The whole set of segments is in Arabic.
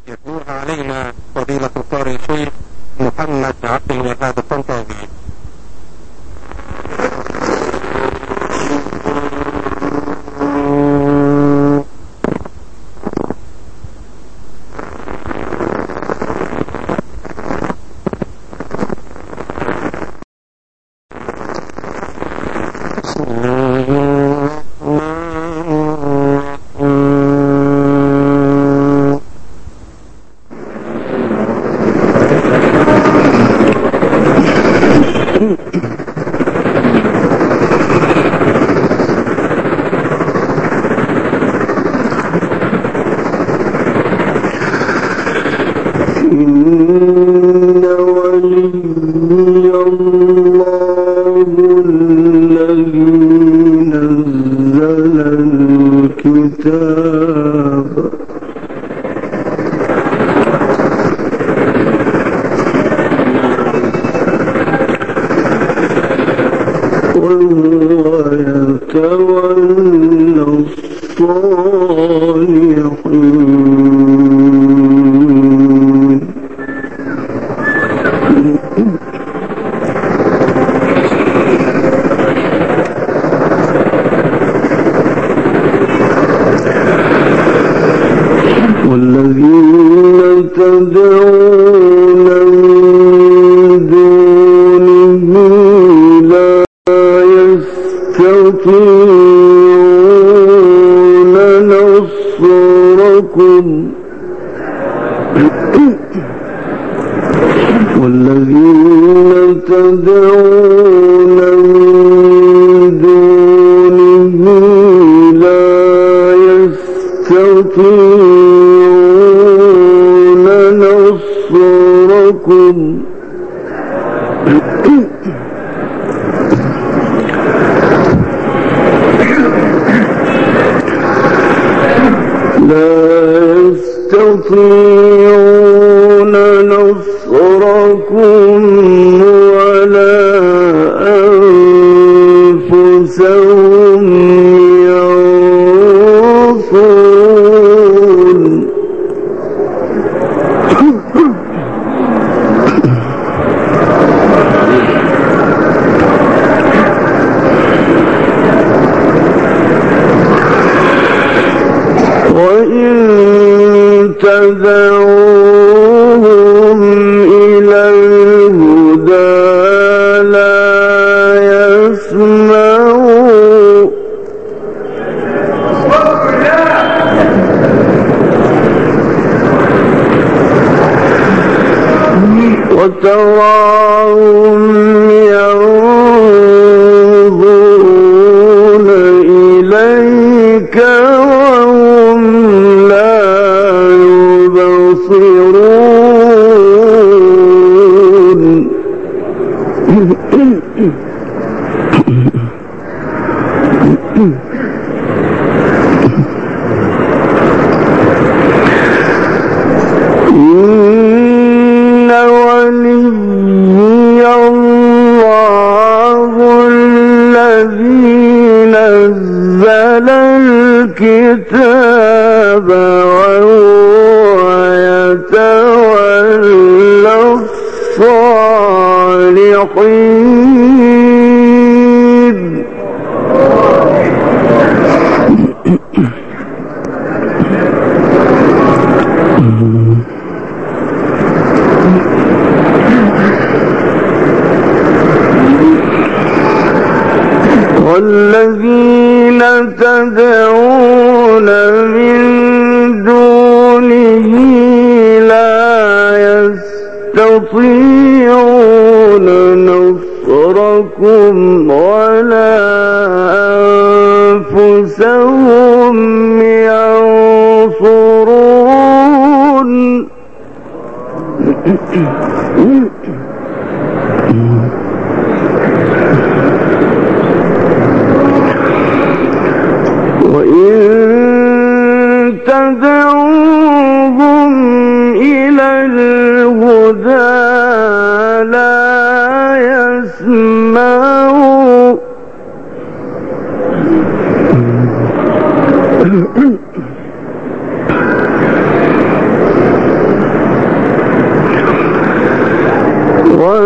يتلوها علينا فضيلة القارئ الشيخ محمد عبد الوهاب الطنطاوي.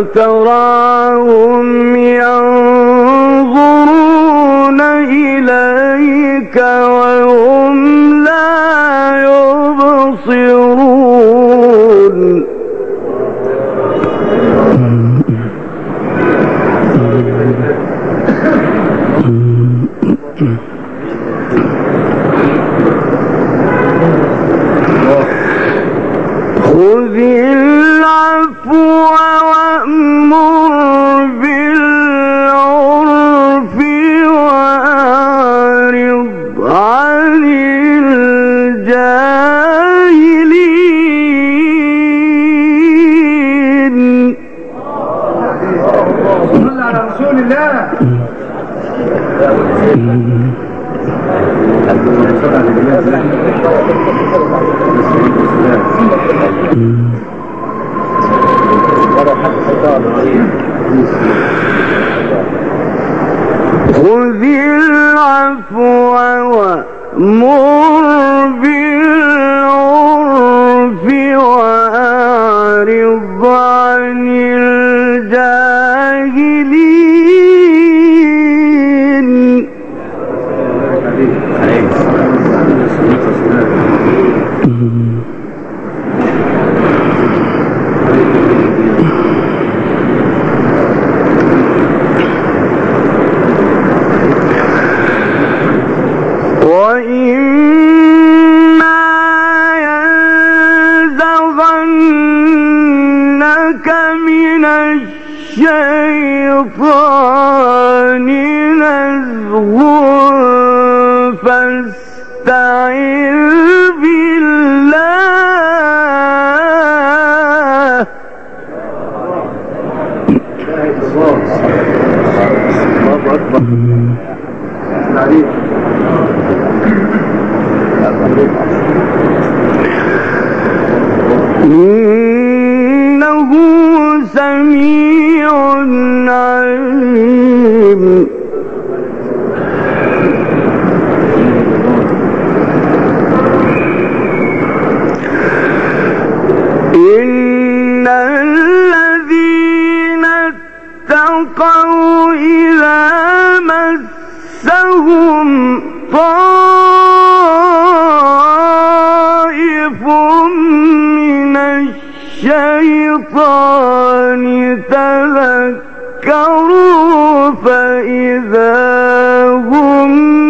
وتراهم ينظرون إليك وهم لا يبصرون خذ العفو وأمر بالعرف وأعرض عن الجاهلين. صل على رسول الله. خذ العفو وأمر بالعرف وأعرض عن الجاهلين. وإما ينزغنك من الشيطان نزغ فاستعذ بالله. الله أكبر. إنه سميع عليم. إن الذين اتقوا إذا مسهم طائف من الشيطان تذكروا فإذا هم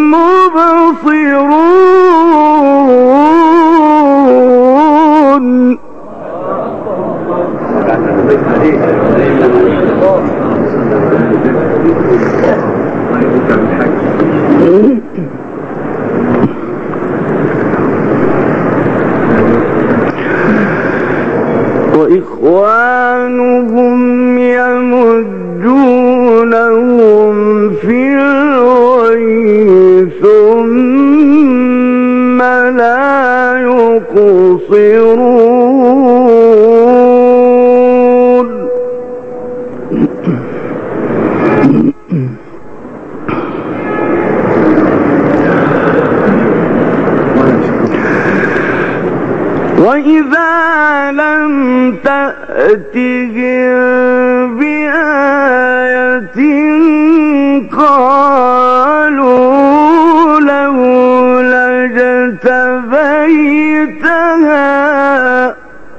مبصرون. وإخوانهم يمدونهم في الغي ثم لا يقصرون. وإذا لم تأتهم بآية قالوا لولا اجتبيتها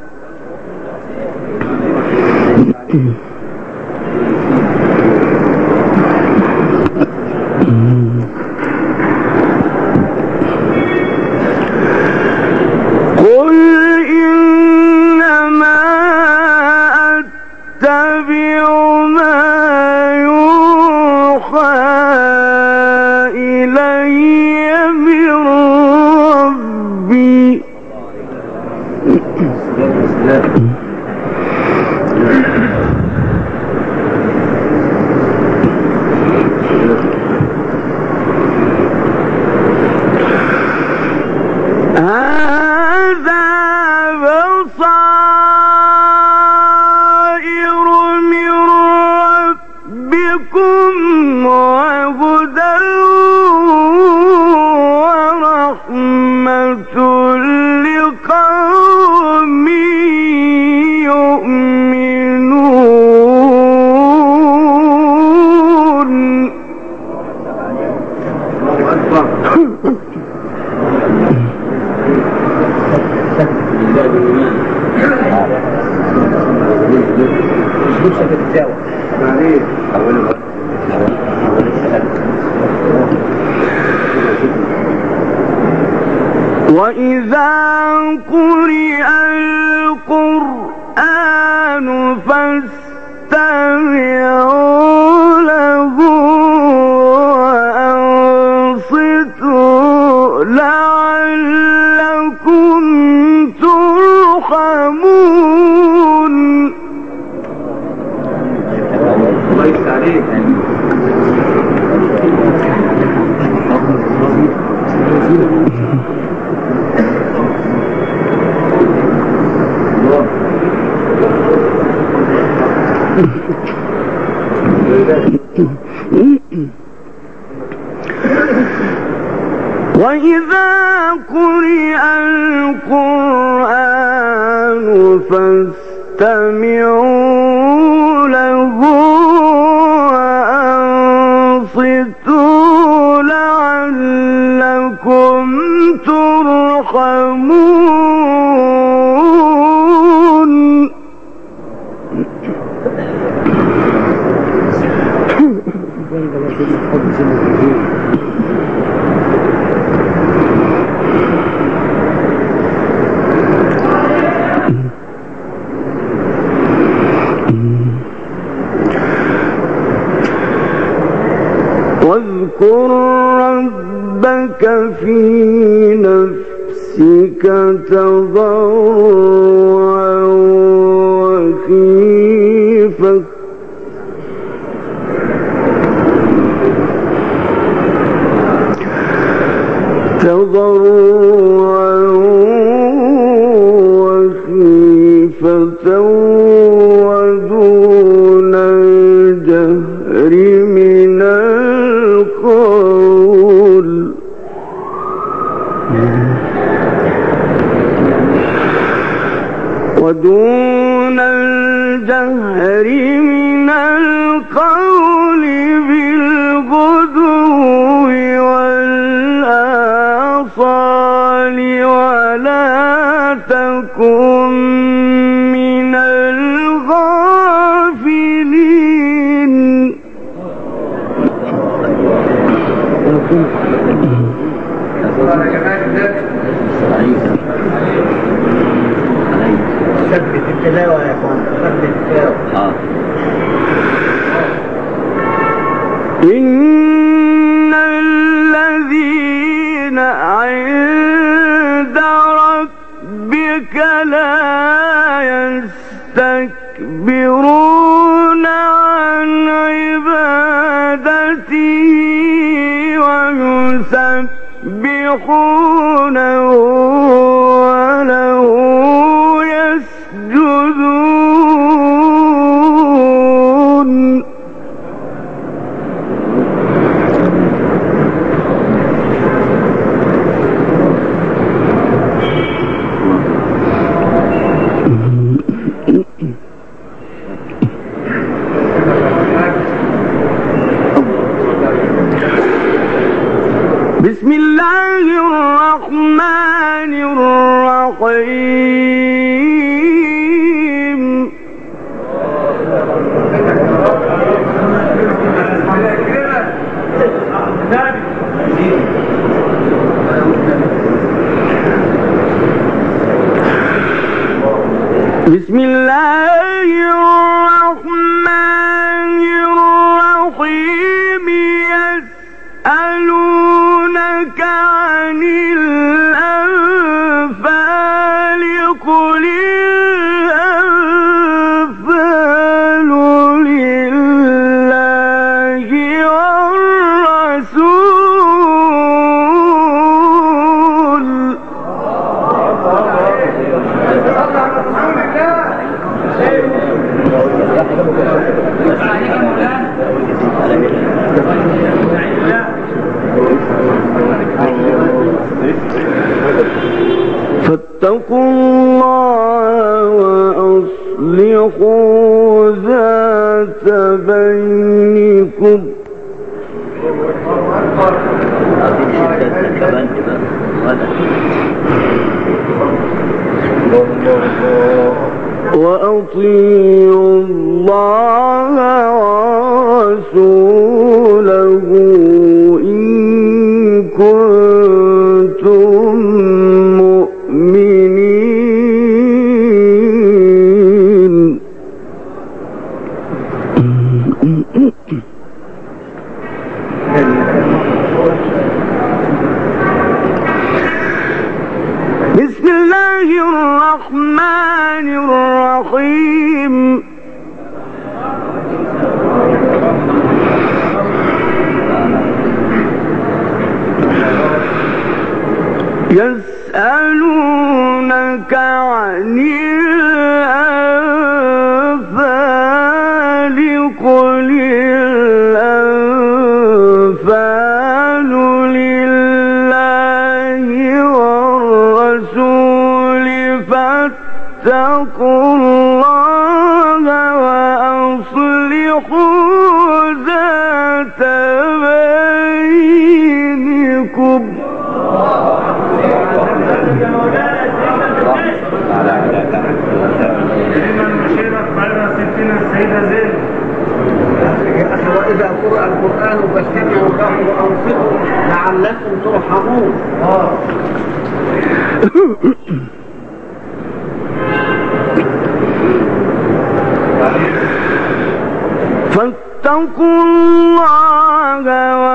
قل إنما أتبع ما يوحى إلي من ربي. هذا بصائر من ربكم وهدى ورحمة لقوم يؤمنون. وإذا قرئ القرآن فاستمعوا له وأنصتوا لعلكم ترحمون. الله يفتح عليك. وإذا قرئ القرآن فاستمعوا له وأنصتوا لعلكم ترحمون. واذكر ربك في نفسك تضرعا وخيفة ودون الجهر من القول بالغدو والآصال ولا تكن من الغافلين. ثبت التلاوة يا اخوان، ثبت التلاوة. إن الذين عند ربك لا يستكبرون عن عبادته ويسبحونه وله يسجدون. بسم الله الرحمن الرحيم. بسم الله الرحمن الرحيم. يسألونك عن الأنفال قل الأنفال لله والرسول. فاتقوا الله وأصلحوا ذات بينكم. وأطيعوا الله ورسوله إن كنتم مؤمنين. بسم الله الرحمن الرحيم. يسألونك عن الأنفال قل الأنفال لله والرسول فاتقوا الله وأصلحوا ذات بينكم. وإذا قرأ القرآن فاستمعوا له وأنصتوا لعلكم ترحمون. فاتقوا الله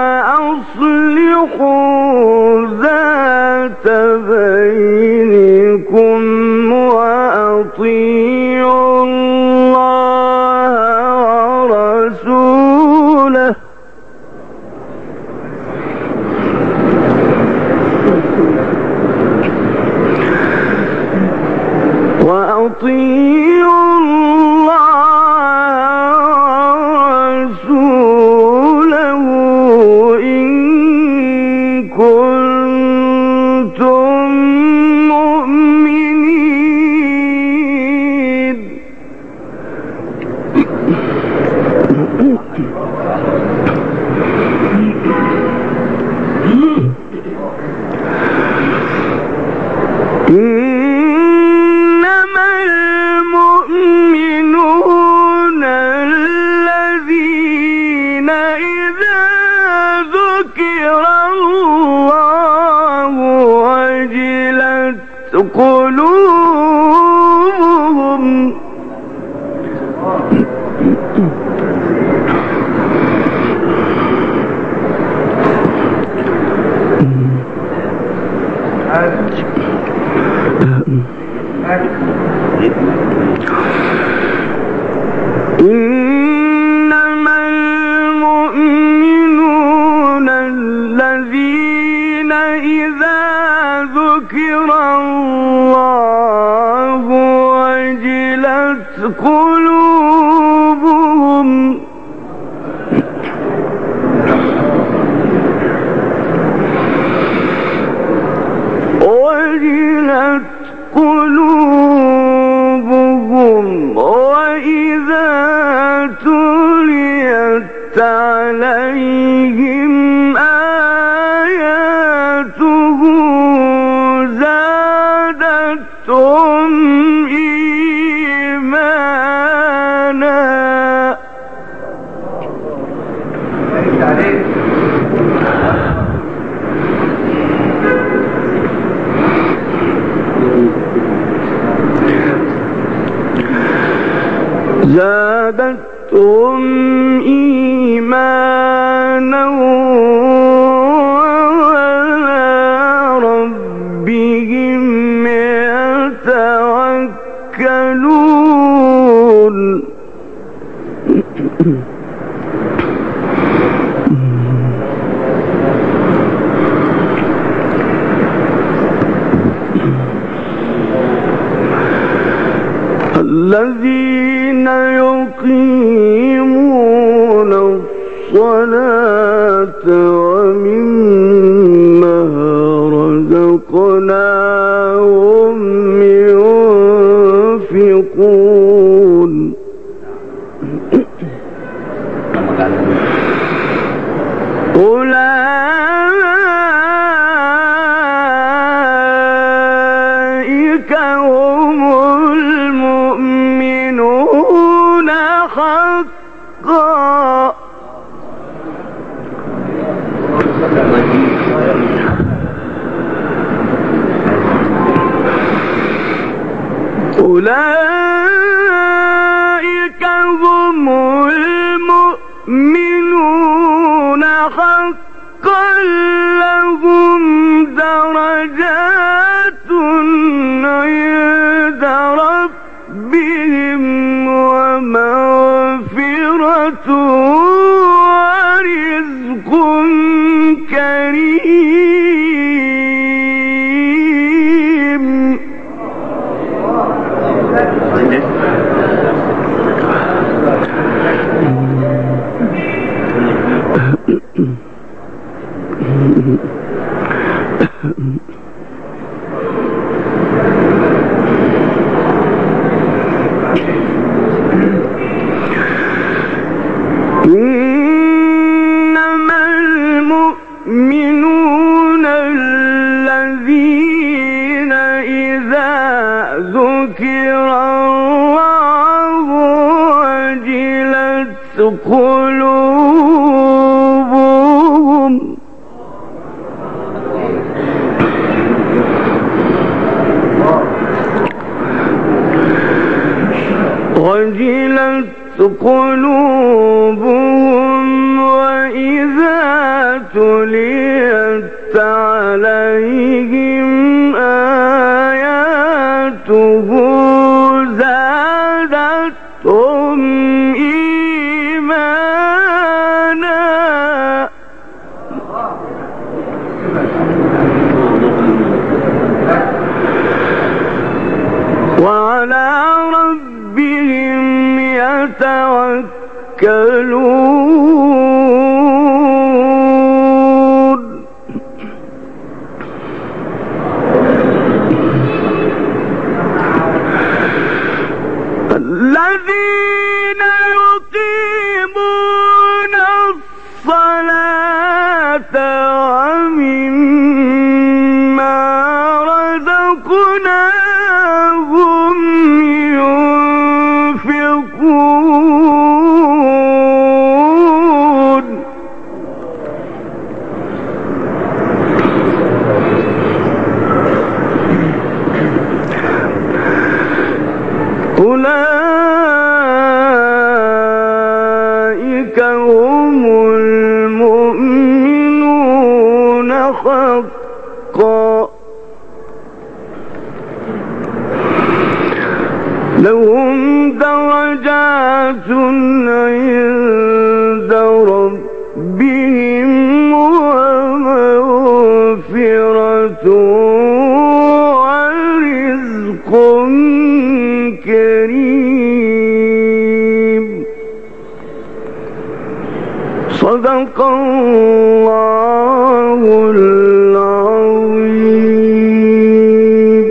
وأصلحوا ذات بينكم وأطيعوا الله ورسوله إن كنتم مؤمنين. إنما المؤمنون الذين إذا ذكر الله وجلت قلوبهم إنما المؤمنون الذين إذا ذكر الله وجلت قلوبهم وإذا تليت عليهم آياته زادتهم إيمانا. زادتهم إيمانا وعلى ربهم يتوكلون. الذين يقيمون الصلاة ومما رزقناهم ينفقون. أولئك هم هم المؤمنون حقا أولئك هم المؤمنون حقا لهم درجات عند ربهم ومغفرة ورزق كريم. إنما المؤمنون الذين إذا ذكر الله وجلت قلوبهم وإذا تليت عليهم آياته زادتهم إيمانا وعلى ربهم يتوكلون. الذين يقيمون الصلاة ومما رزقناهم ينفقون. أولئك هم المؤمنون حقا لهم درجات عند ربهم ومغفرة ورزق كريم. صدق الله العظيم.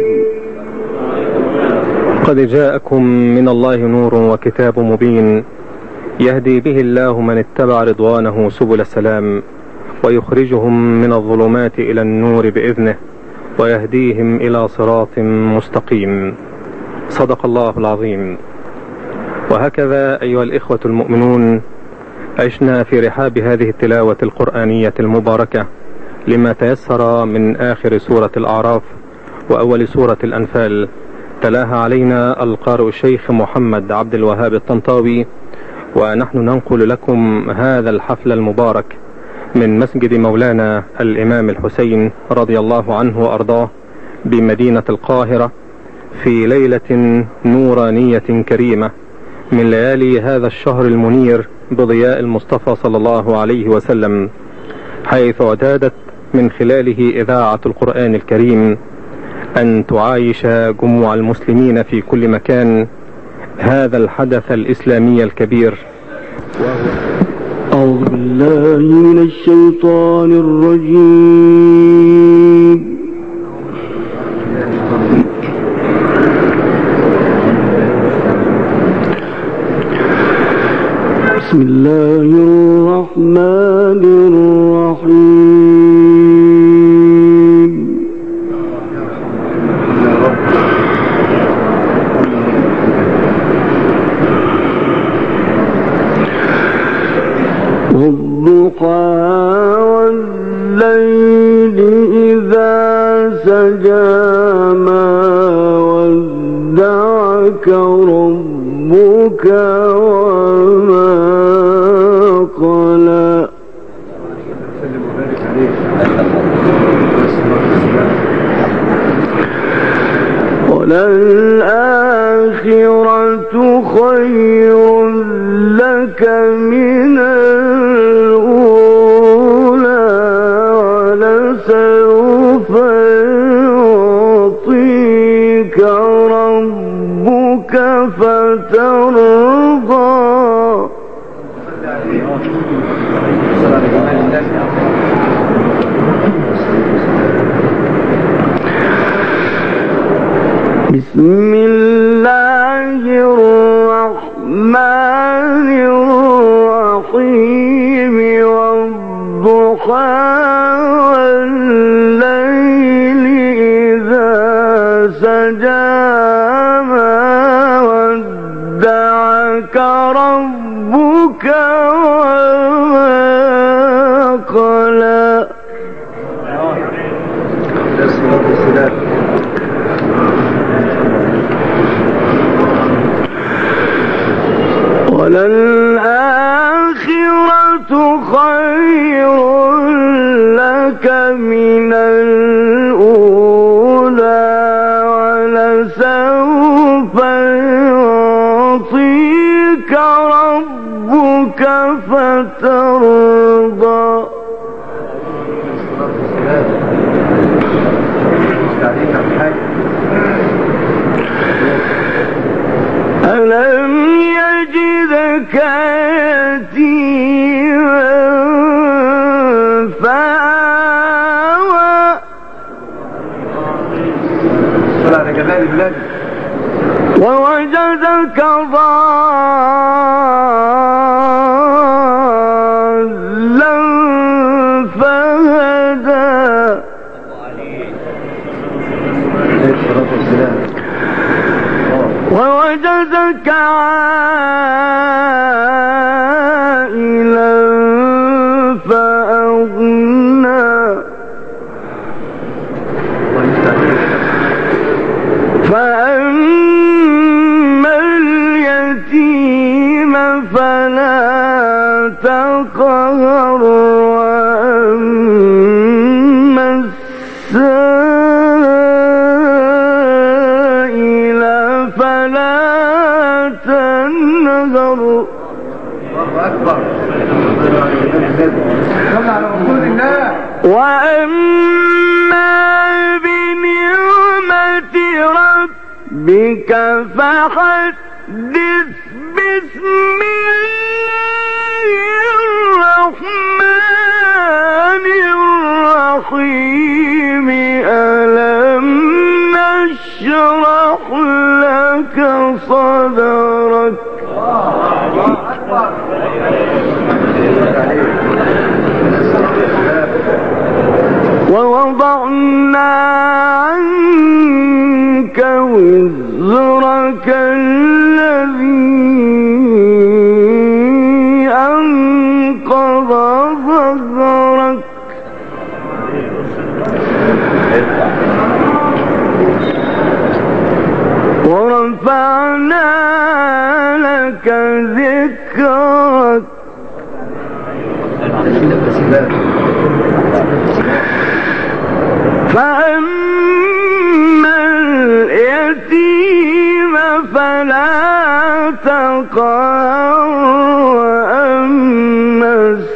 قد جاءكم من الله نور وكتاب مبين يهدي به الله من اتبع رضوانه سبل السلام ويخرجهم من الظلمات إلى النور بإذنه ويهديهم إلى صراط مستقيم. صدق الله العظيم. وهكذا أيها الإخوة المؤمنون عشنا في رحاب هذه التلاوة القرآنية المباركة لما تيسر من آخر سورة الأعراف وأول سورة الأنفال. تلاها علينا القارئ الشيخ محمد عبد الوهاب الطنطاوي، ونحن ننقل لكم هذا الحفل المبارك من مسجد مولانا الإمام الحسين رضي الله عنه وأرضاه بمدينة القاهرة في ليلة نورانية كريمة من ليالي هذا الشهر المنير بضياء المصطفى صلى الله عليه وسلم، حيث اعتادت من خلاله إذاعة القرآن الكريم أن تعايش جموع المسلمين في كل مكان هذا الحدث الإسلامي الكبير. أعوذ بالله من الشيطان الرجيم. بسم الله الرحمن الرحيم. والضحى والليل إذا سجى ما ودعك ربك وما قلى وللآخرة خير لك من الأولى ولسوف يعطيك ربك فترضى بسم الله الرحمن الرحيم والضحى والليل إذا سجى ما ودعك ربك وما قلى وللآخرة خير لك من الأولى ولسوف يعطيك ربك فترضى ألم يجدك يتيما فآوى ووجدك ضالا فهدى ووجدك عائلا فأغنى فأما اليتيم فلا تقهر وأما السائل فلا تنهر وأما بنعمة ربك فحدث بسم الله الرحمن الرحيم ألم نشرح لك صدرك ووضعنا عنك وزرك الذي أنقض ظهرك ورفعنا لك ذكرك فأما اليتيم فلا تقهر وأما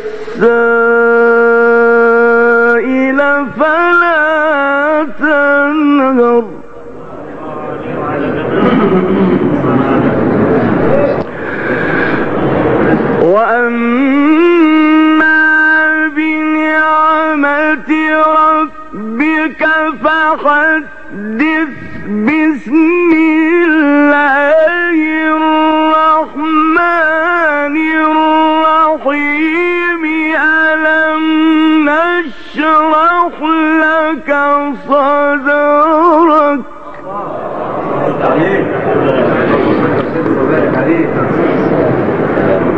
السائل فلا تنهر وأما بنعمة ربك فحدث بسم الله الرحمن الرحيم ألم نشرح لك صدرك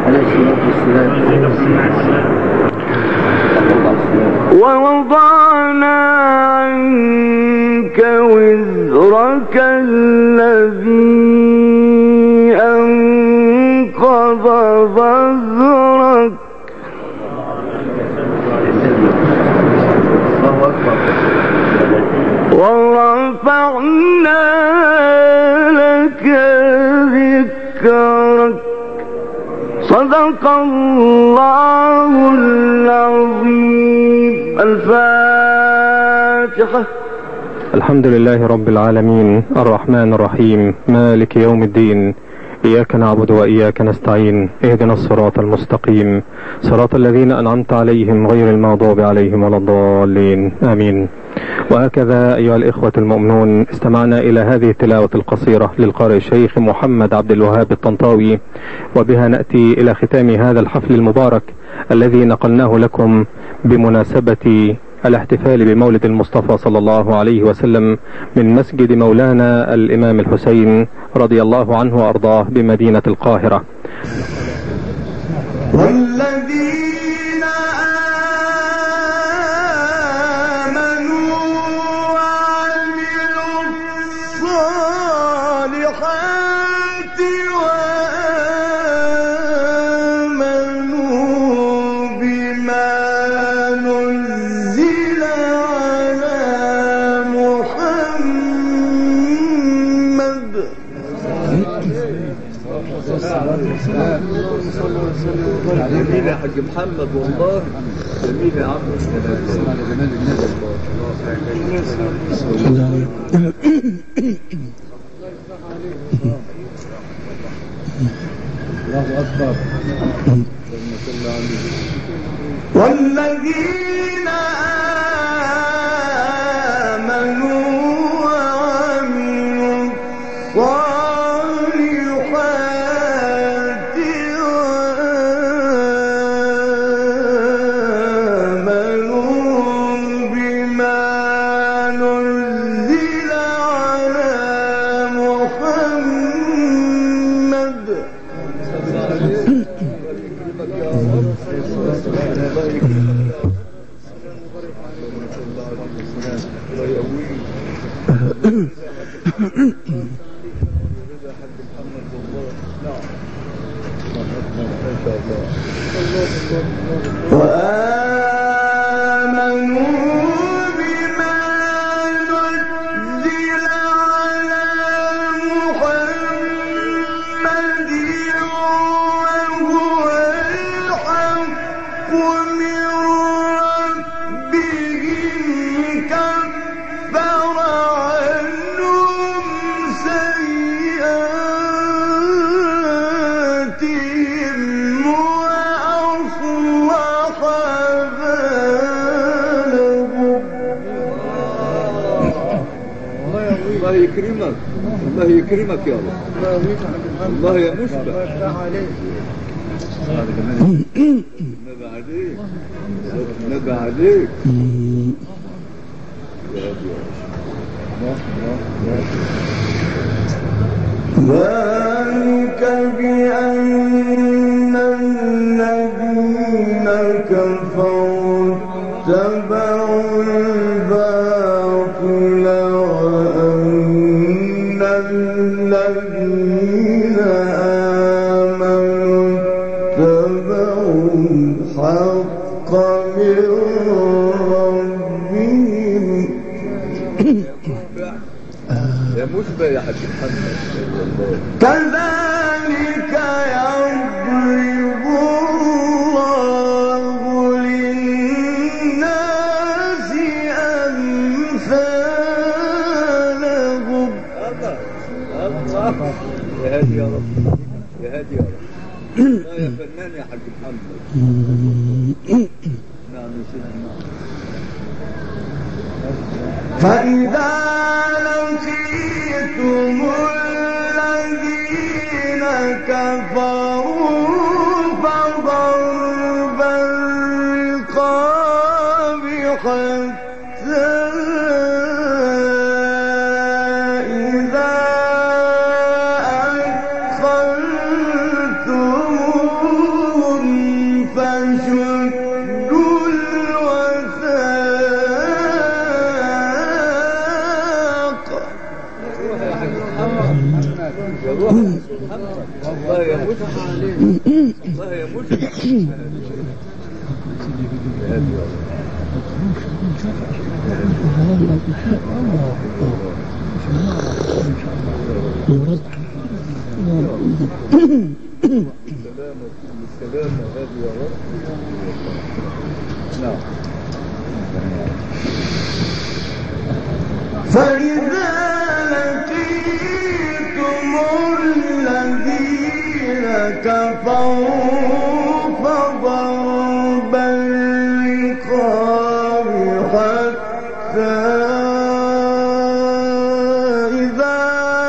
ووضعنا عنك وزرك الذي أنقض ظهرك ورفعنا لك ذكرك. صدق الله العظيم. الفاتحة. الحمد لله رب العالمين الرحمن الرحيم مالك يوم الدين. إياك نعبد وإياك نستعين. اهدنا الصراط المستقيم صراط الذين أنعمت عليهم غير المغضوب عليهم ولا الضالين آمين. وهكذا أيها الإخوة المؤمنون استمعنا إلى هذه التلاوة القصيرة للقارئ الشيخ محمد عبد الوهاب الطنطاوي، وبها نأتي إلى ختام هذا الحفل المبارك الذي نقلناه لكم بمناسبة الاحتفال بمولد المصطفى صلى الله عليه وسلم من مسجد مولانا الإمام الحسين رضي الله عنه وأرضاه بمدينة القاهرة. والذين آمنوا وعملوا الصالحات وآمنوا بما نزل على محمد. جميل يا حاج محمد والله جميل يا عم. الله أكبر. والذين آمنوا وعملوا الصالحات وآمنوا بما نزل على محمد. وآمنوا بما نزل على محمد وهو الحق من ربهم كفر عنهم سيئاتهم وأصلح بالهم. الله يكرمك الله يكرمك يا رب. الله يا مشبع. نبع عليك نبع عليك. ذلك بأن الذين كفروا اتبعوا الباطل وأن الذين آمنوا اتبعوا الحق من ربهم. يا مشبع يا حاج محمد. كذلك يضرب الله للناس أمثالهم. الله يا هادي يا رب يا هادي يا رب. الله يا فنان يا حاج محمد. نعم يا سيدنا. فإذا لقيتم الذين كفروا فضرب الرقاب حتى إذا أثخنتموهم يا روح محمد الله يموت الله يموت السلامة هذه يا رب. نعم. فإذا لقيتم الذين كفروا فضرب الرقاب حتى إذا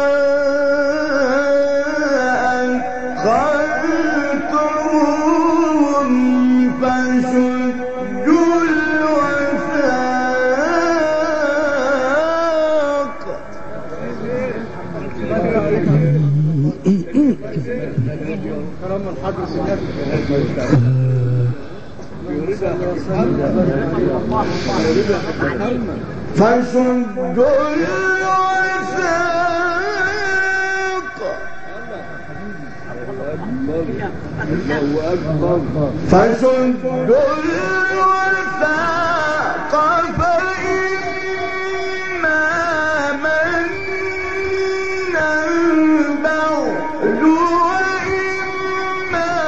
أدخلتموهم فشدوا الوثاق كرم الحدث النبي فشدوا الوثاق فشدوا الوثاق فإما منا بعد وإما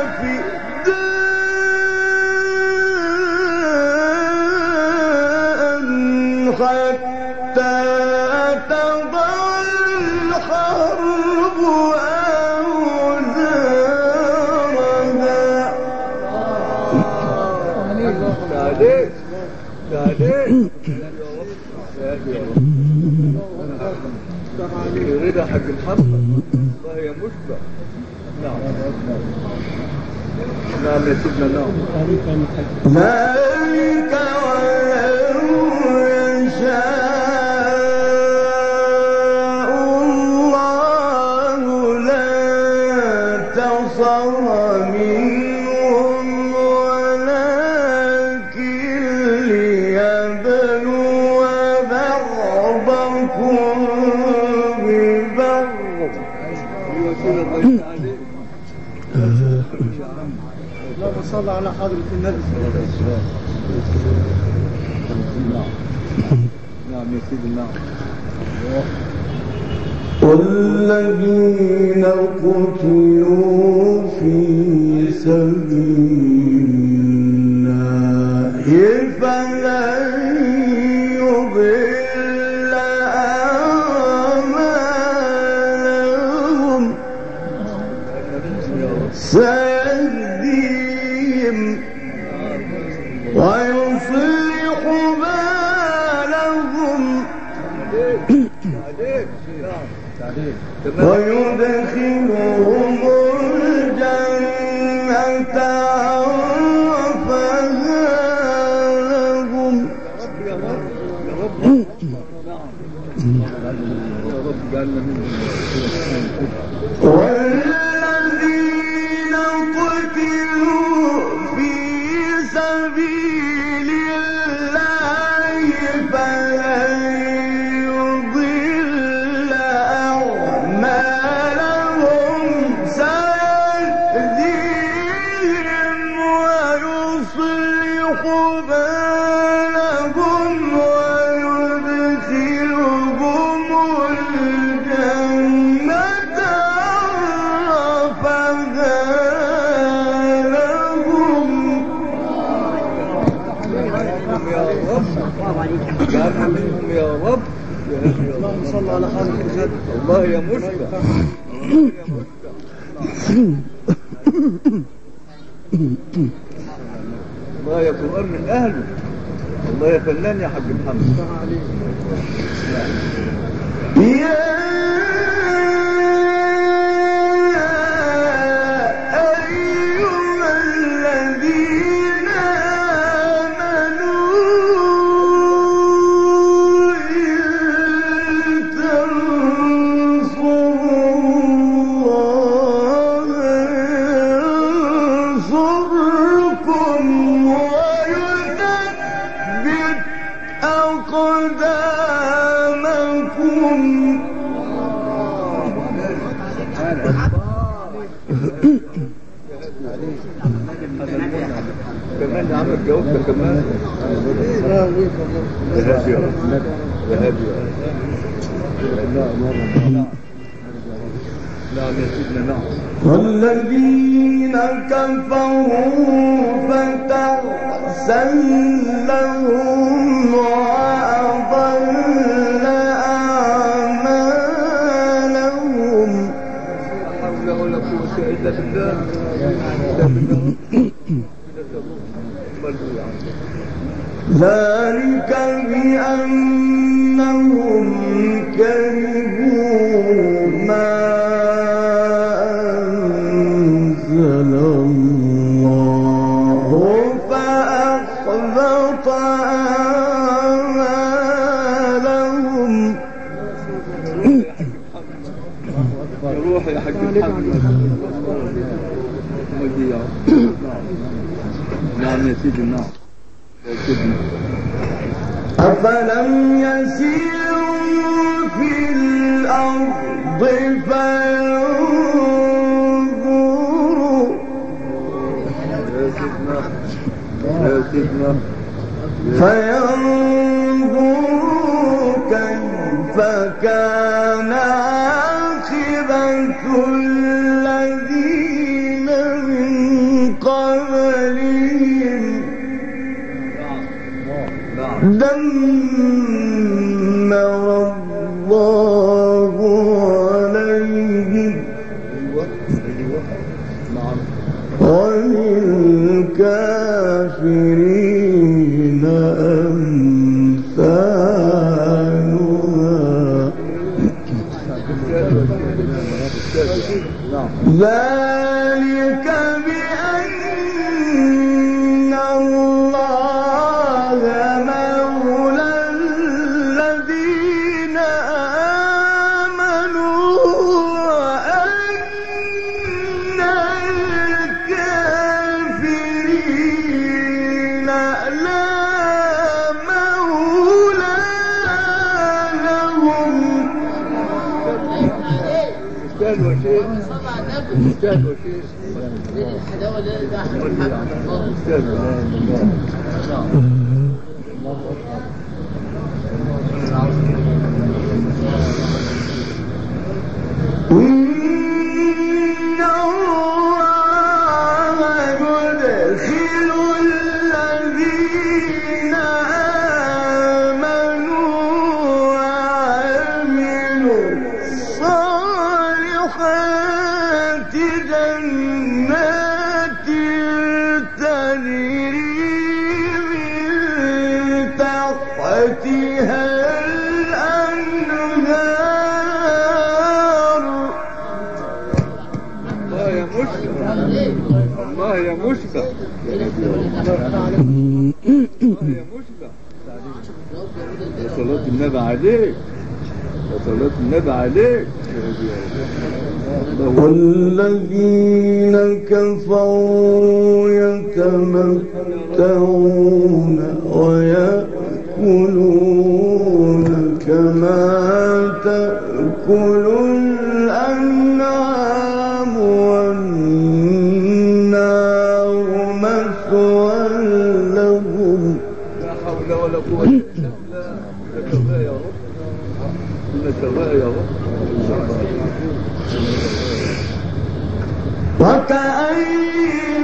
فداء حتى تضع الحرب أوزارها. عليك عليك رضا حق محمد الله يمشبع. نعم نعم يا سيدنا نعم. ذلك ولو يشاء الله لانتصر منهم ولكن ليبلو بعضكم ببعض. اللهم صل على حضرة النبي صلى الله عليه وسلم. نعم يا سيدي نعم. والذين قتلوا في سبيل الله فلن يضل أعمالهم سيهديهم ويصلح بالهم ويدخلهم الجنة عرفها لهم. والذين قتلوا في سبيل الله فلن يضل أعمالهم سيهديهم ويصلح بالهم ويدخلهم الجنة عرفها لهم. جعلنا منهم يا رب. اللهم صل على حضرة النبي. الله يمشبع الله يا قرآن من أهله. الله يا فنان يا حاج محمد. يا أيها الذين آمنوا إن تنصروا الله ينصركم ويثبت أقدامكم. كمان يا عم اتجاوبت كمان. يا هادي يا رب، يا هادي يا رب. نعم يا سيدنا نعم. والذين كفروا فتعسا لهم وأضل أعمالهم. لا حول ولا قوة إلا بالله. ذلك بأنهم كرهوا ما أنزل الله فأحبط أعمالهم. روح يا حاج محمد. نعم يا سيدي نعم. أفلم يسيروا في الأرض فينظروا كيف كان عاقبة الذين من قبلهم دمر الله عليهم وللكافرين أمثالها. ذلك بأن الله مولى الذين آمنوا وأن الكافرين لا مولى لهم. أستاذ وشيخ إن الله يدخل الذين آمنوا وعملوا الصالحات جنات تجري من تحتها الأنهار. الله يا مشفى، الله يا مشفى، الله يا مشفى. يا صلاة النبي عليك، يا صلاة النبي عليك. والذين كفروا يتمتعون ويأكلون كما تأكل الأنعام والنار مثوى لهم. لا حول ولا قوة إلا بالله. إنك الله يا رب، إنك الله يا رب. وكأين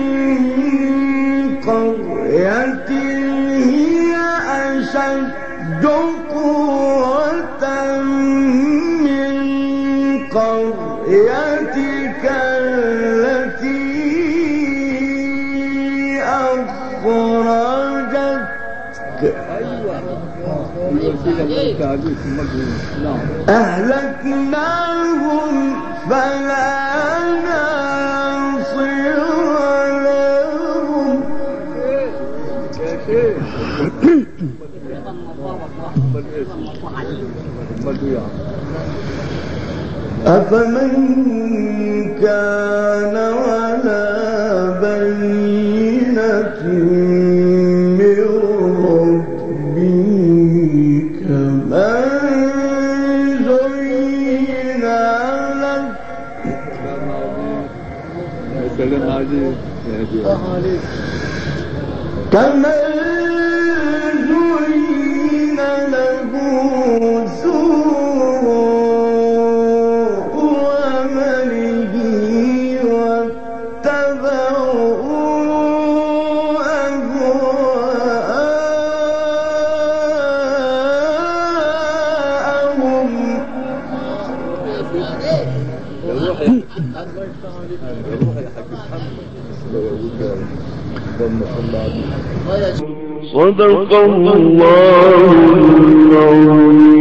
من قرية هي أشد قوة من قريتك التي أخرجتك أهلكناهم فلا ناصر لهم. أفمن كان على بينة من ربه كمن زين له السلام عليك يا هدي. كمن زين له سوء عمله واتبعوا أهواءهم. صدق الله العظيم.